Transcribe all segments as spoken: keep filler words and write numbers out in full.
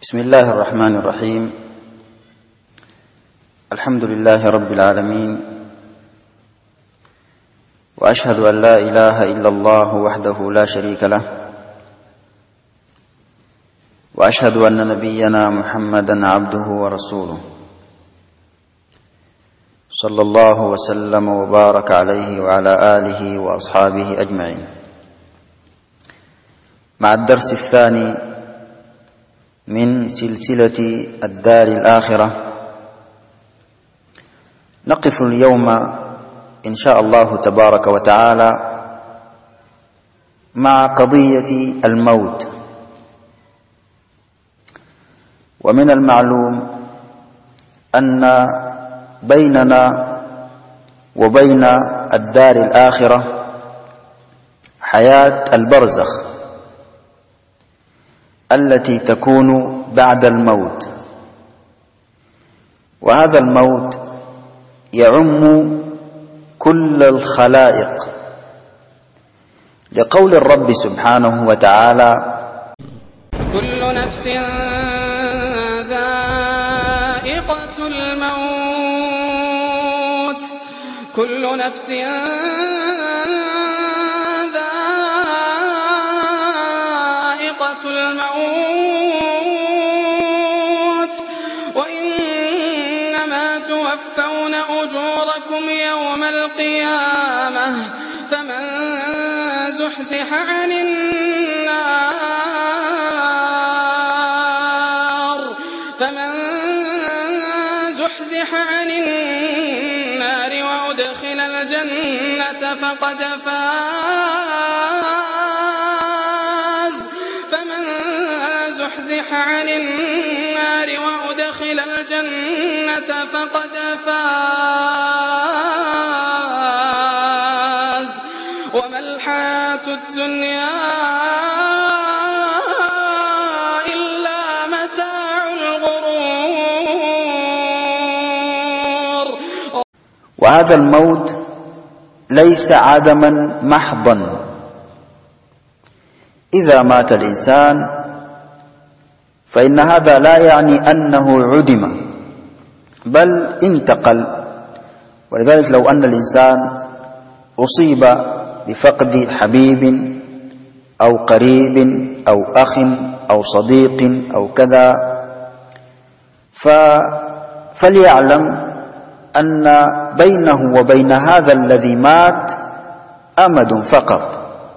بسم الله الرحمن الرحيم. الحمد لله رب العالمين، وأشهد أن لا إله إلا الله وحده لا شريك له، وأشهد أن نبينا محمدا عبده ورسوله صلى الله وسلم وبارك عليه وعلى آله وأصحابه أجمعين. مع الدرس الثاني من سلسلة الدار الآخرة، نقف اليوم إن شاء الله تبارك وتعالى مع قضية الموت. ومن المعلوم أن بيننا وبين الدار الآخرة حياة البرزخ التي تكون بعد الموت، وهذا الموت يعم كل الخلائق، لقول الرب سبحانه وتعالى: كل نفس ذائقة الموت كل نفس الموت وإنما توفون أجوركم يوم القيامة فمن زحزح عن النار فمن زحزح عن النار وأدخل الجنة فقد فاز زحزح عن النار وأدخل الجنة فقد فاز وما الحياة الدنيا إلا متاع الغرور. وهذا الموت ليس عدما محضا. إذا مات الإنسان فإن هذا لا يعني أنه عدم، بل انتقل. ولذلك لو أن الإنسان أصيب بفقد حبيب أو قريب أو أخ أو صديق أو كذا، فليعلم أن بينه وبين هذا الذي مات أمد فقط،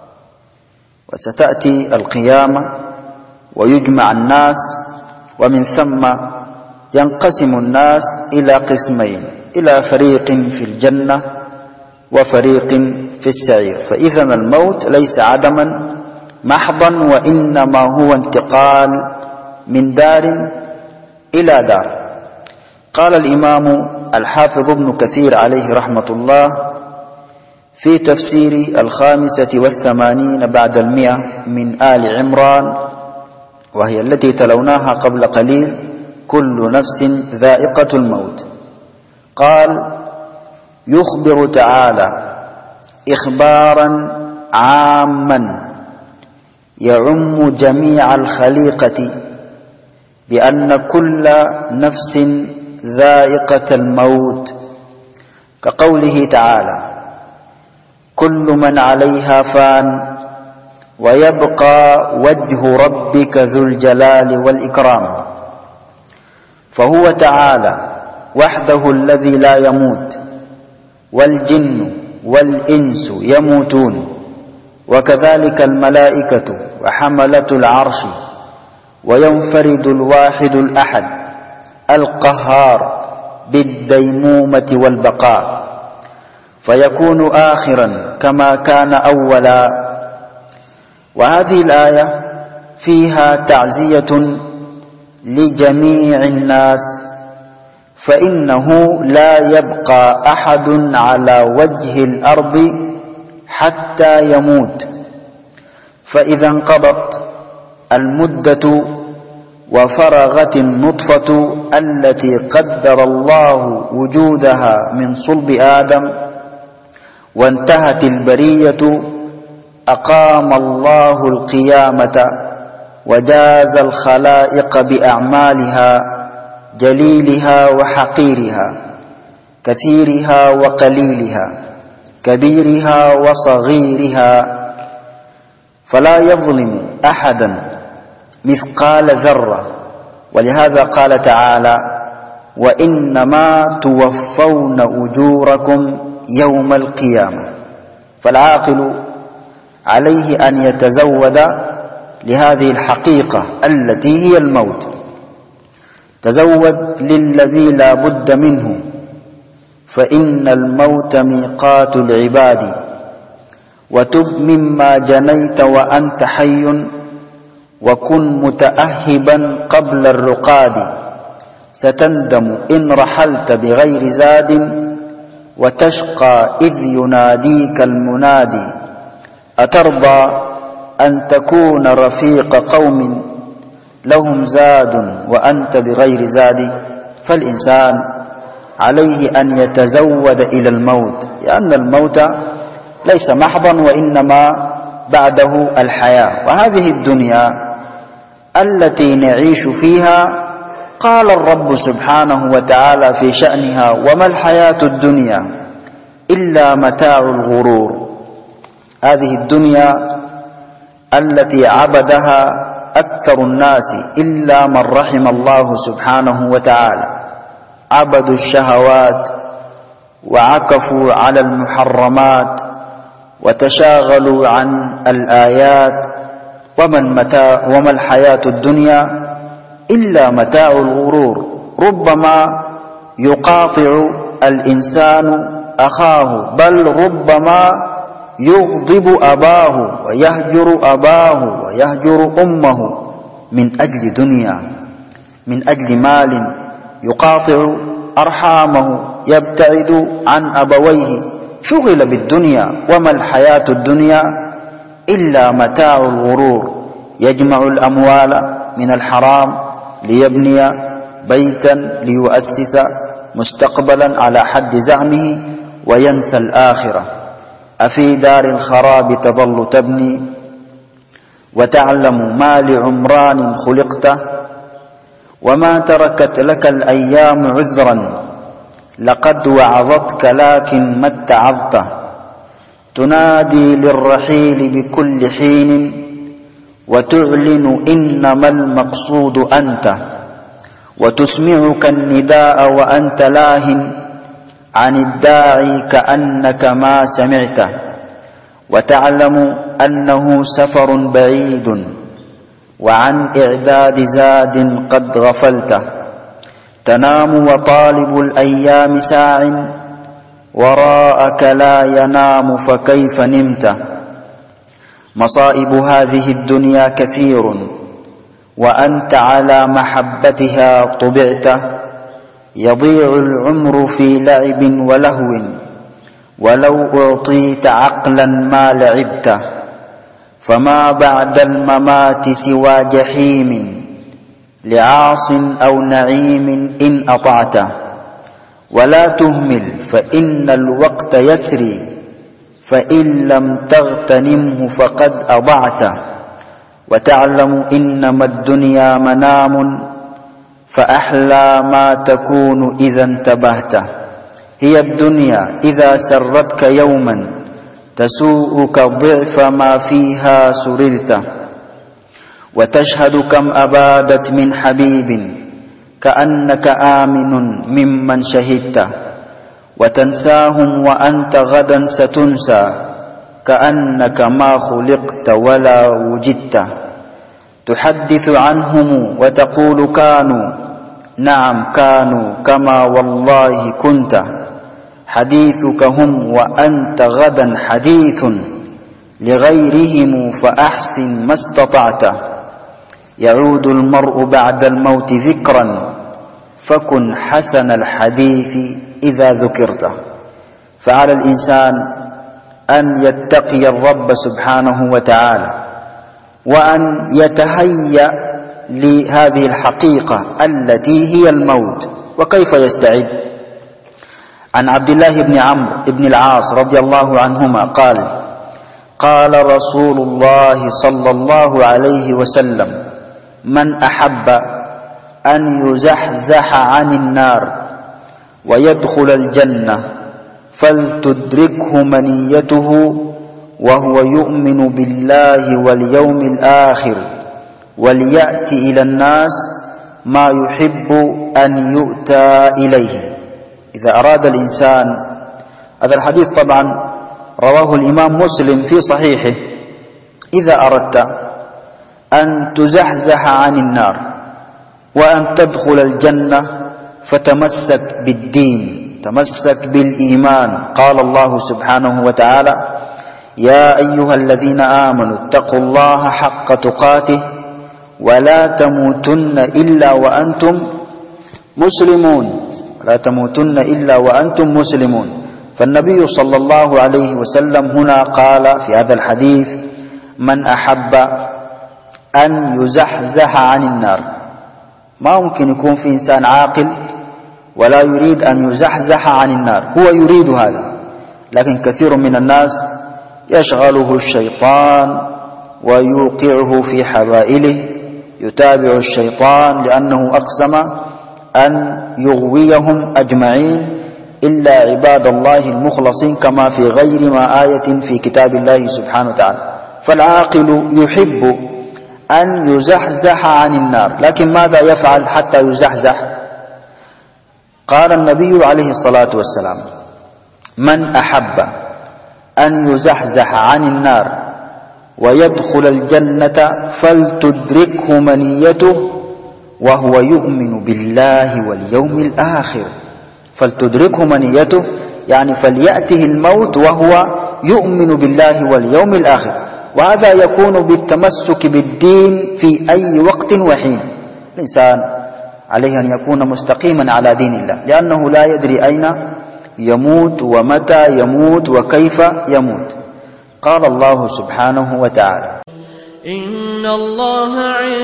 وستأتي القيامة ويجمع الناس، ومن ثم ينقسم الناس إلى قسمين، إلى فريق في الجنة وفريق في السعير. فإذا الموت ليس عدما محضا، وإنما هو انتقال من دار إلى دار. قال الإمام الحافظ ابن كثير عليه رحمة الله في تفسير الخامسة والثمانين بعد المئة من آل عمران، وهي التي تلوناها قبل قليل: كل نفس ذائقة الموت. قال: يخبر تعالى إخبارا عاما يعم جميع الخليقة بأن كل نفس ذائقة الموت، كقوله تعالى: كل من عليها فان ويبقى وجه ربك ذو الجلال والإكرام. فهو تعالى وحده الذي لا يموت، والجن والإنس يموتون، وكذلك الملائكة وحملة العرش. وينفرد الواحد الأحد القهار بالديمومة والبقاء، فيكون آخرا كما كان أولا. وهذه الآية فيها تعزية لجميع الناس، فإنه لا يبقى أحد على وجه الأرض حتى يموت. فإذا انقضت المدة وفرغت النطفة التي قدر الله وجودها من صلب آدم وانتهت البرية، أقام الله القيامة وجاز الخلائق بأعمالها جليلها وحقيرها، كثيرها وقليلها، كبيرها وصغيرها، فلا يظلم أحدا مثقال ذرة. ولهذا قال تعالى: وإنما توفون أجوركم يوم القيامة. فالعاقل عليه أن يتزود لهذه الحقيقة التي هي الموت. تزود للذي لا بد منه، فإن الموت ميقات العباد. وتب مما جنيت وأنت حي، وكن متأهبا قبل الرقاد. ستندم إن رحلت بغير زاد، وتشقى إذ يناديك المنادي. أترضى أن تكون رفيق قوم لهم زاد وأنت بغير زاد؟ فالإنسان عليه أن يتزود إلى الموت، لأن الموت ليس محضا، وإنما بعده الحياة. وهذه الدنيا التي نعيش فيها قال الرب سبحانه وتعالى في شأنها: وما الحياة الدنيا إلا متاع الغرور. هذه الدنيا التي عبدها أكثر الناس إلا من رحم الله سبحانه وتعالى، عبدوا الشهوات وعكفوا على المحرمات وتشاغلوا عن الآيات. ومن متاع وما الحياة الدنيا إلا متاع الغرور. ربما يقاطع الإنسان أخاه، بل ربما يغضب أباه ويهجر أباه ويهجر أمه من أجل دنيا، من أجل مال، يقاطع أرحامه، يبتعد عن أبويه، شغل بالدنيا. وما الحياة الدنيا إلا متاع الغرور. يجمع الأموال من الحرام ليبني بيتا ليؤسس مستقبلا على حد زعمه، وينسى الآخرة. أفي دار الخراب تظل تبني، وتعلم ما لعمران خلقته، وما تركت لك الأيام عذرا، لقد وعظتك لكن ما اتعظته. تنادي للرحيل بكل حين، وتعلن إنما المقصود أنت، وتسمعك النداء وأنت لاه عن الداعي كأنك ما سمعته. وتعلم أنه سفر بعيد، وعن إعداد زاد قد غفلته. تنام وطالب الأيام ساع، وراءك لا ينام فكيف نمت. مصائب هذه الدنيا كثير، وأنت على محبتها طبعت. يضيع العمر في لعب ولهو، ولو أعطيت عقلا ما لعبته. فما بعد الممات سوى جحيم، لعاص أو نعيم إن أطعته. ولا تهمل فإن الوقت يسري، فإن لم تغتنمه فقد أضعته. وتعلم إنما الدنيا منام، فأحلى ما تكون إذا انتبهت. هي الدنيا إذا سرتك يوما، تسوءك ضعف ما فيها سررت. وتشهد كم أبادت من حبيب، كأنك آمن ممن شهدت. وتنساهم وأنت غدا ستنسى، كأنك ما خلقت ولا وجدت. تحدث عنهم وتقول كانوا، نعم كانوا كما والله كنت. حديثك هم وأنت غدا حديث، لغيرهم فأحسن ما استطعت. يعود المرء بعد الموت ذكرا، فكن حسن الحديث إذا ذكرته. فعلى الإنسان أن يتقي الرب سبحانه وتعالى، وأن يتهيأ لهذه الحقيقة التي هي الموت. وكيف يستعد؟ عن عبد الله بن عمرو بن العاص رضي الله عنهما قال: قال رسول الله صلى الله عليه وسلم: من أحب أن يزحزح عن النار ويدخل الجنة فلتدركه منيته وهو يؤمن بالله واليوم الآخر وليأتي إلى الناس ما يحب أن يؤتى إليه. إذا أراد الإنسان، هذا الحديث طبعا رواه الإمام مسلم في صحيحه، إذا أردت أن تزحزح عن النار وأن تدخل الجنة فتمسك بالدين، تمسك بالإيمان. قال الله سبحانه وتعالى: يا أيها الذين آمنوا اتقوا الله حق تقاته ولا تموتن إلا وأنتم مسلمون، لا تموتن إلا وأنتم مسلمون. فالنبي صلى الله عليه وسلم هنا قال في هذا الحديث: من أحب أن يزحزح عن النار. ما ممكن يكون في إنسان عاقل ولا يريد أن يزحزح عن النار، هو يريد هذا، لكن كثير من الناس يشغله الشيطان ويوقعه في حبائله، يتابع الشيطان لأنه أقسم أن يغويهم أجمعين إلا عباد الله المخلصين، كما في غير ما آية في كتاب الله سبحانه وتعالى. فالعاقل يحب أن يزحزح عن النار، لكن ماذا يفعل حتى يزحزح؟ قال النبي عليه الصلاة والسلام: من أحب أن يزحزح عن النار ويدخل الجنة فلتدركه منيته وهو يؤمن بالله واليوم الآخر. فلتدركه منيته يعني فليأته الموت وهو يؤمن بالله واليوم الآخر. وهذا يكون بالتمسك بالدين في أي وقت وحين. الإنسان عليه أن يكون مستقيما على دين الله، لأنه لا يدري أين يموت ومتى يموت وكيف يموت. قال الله سبحانه وتعالى: إن الله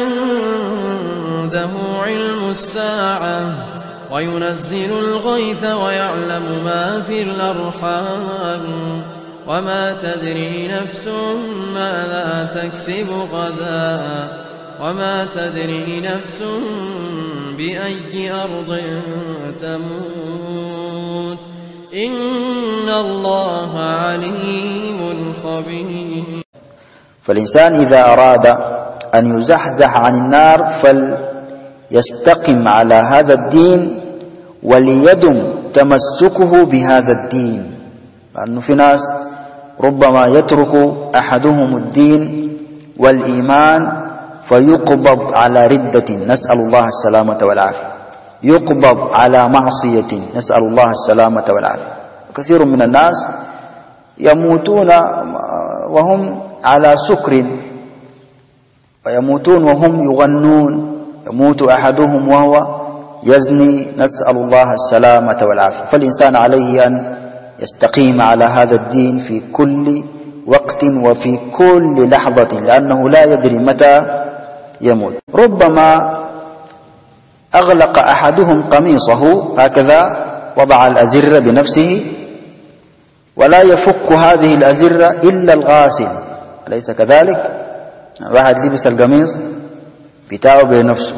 عنده علم الساعة وينزل الغيث ويعلم ما في الأرحام وما تدري نفس ماذا تكسب غدا وما تدري نفس بأي أرض تموت إن الله عليم خبير. فالإنسان إذا أراد أن يزحزح عن النار فليستقم على هذا الدين وليدم تمسكه بهذا الدين، لأنه في ناس ربما يترك أحدهم الدين والإيمان فيقبض على ردة، نسأل الله السلامة والعافية، يقبض على معصية، نسأل الله السلامة والعافية. كثير من الناس يموتون وهم على سكر، ويموتون وهم يغنون، يموت أحدهم وهو يزني، نسأل الله السلامة والعافية. فالإنسان عليه أن يستقيم على هذا الدين في كل وقت وفي كل لحظة، لأنه لا يدري متى يموت. ربما أغلق أحدهم قميصه هكذا، وضع الأزرة بنفسه، ولا يفك هذه الأزرة إلا الغاسل، أليس كذلك؟ واحد لبس القميص بتاعه بنفسه،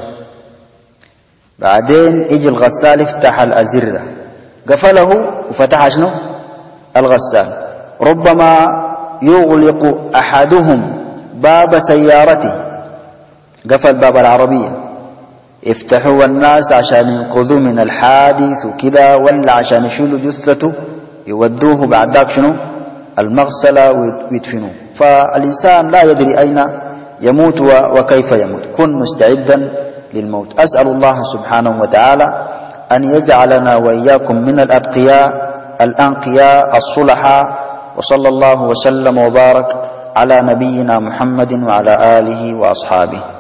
بعدين يجي الغسال يفتح الأزرة، قفله وفتح شنو؟ الغسال. ربما يغلق أحدهم باب سيارته، قفل باب العربية، يفتحوا الناس عشان ينقذوا من الحادث وكذا، ولا عشان يشيلوا جثته يودوه بعد ذاك شنو؟ المغسلة ويدفنوه. فالإنسان لا يدري أين يموت وكيف يموت. كن مستعدا للموت. أسأل الله سبحانه وتعالى أن يجعلنا وإياكم من الأتقياء الأنقياء الصلحاء. وصلى الله وسلم وبارك على نبينا محمد وعلى آله وأصحابه.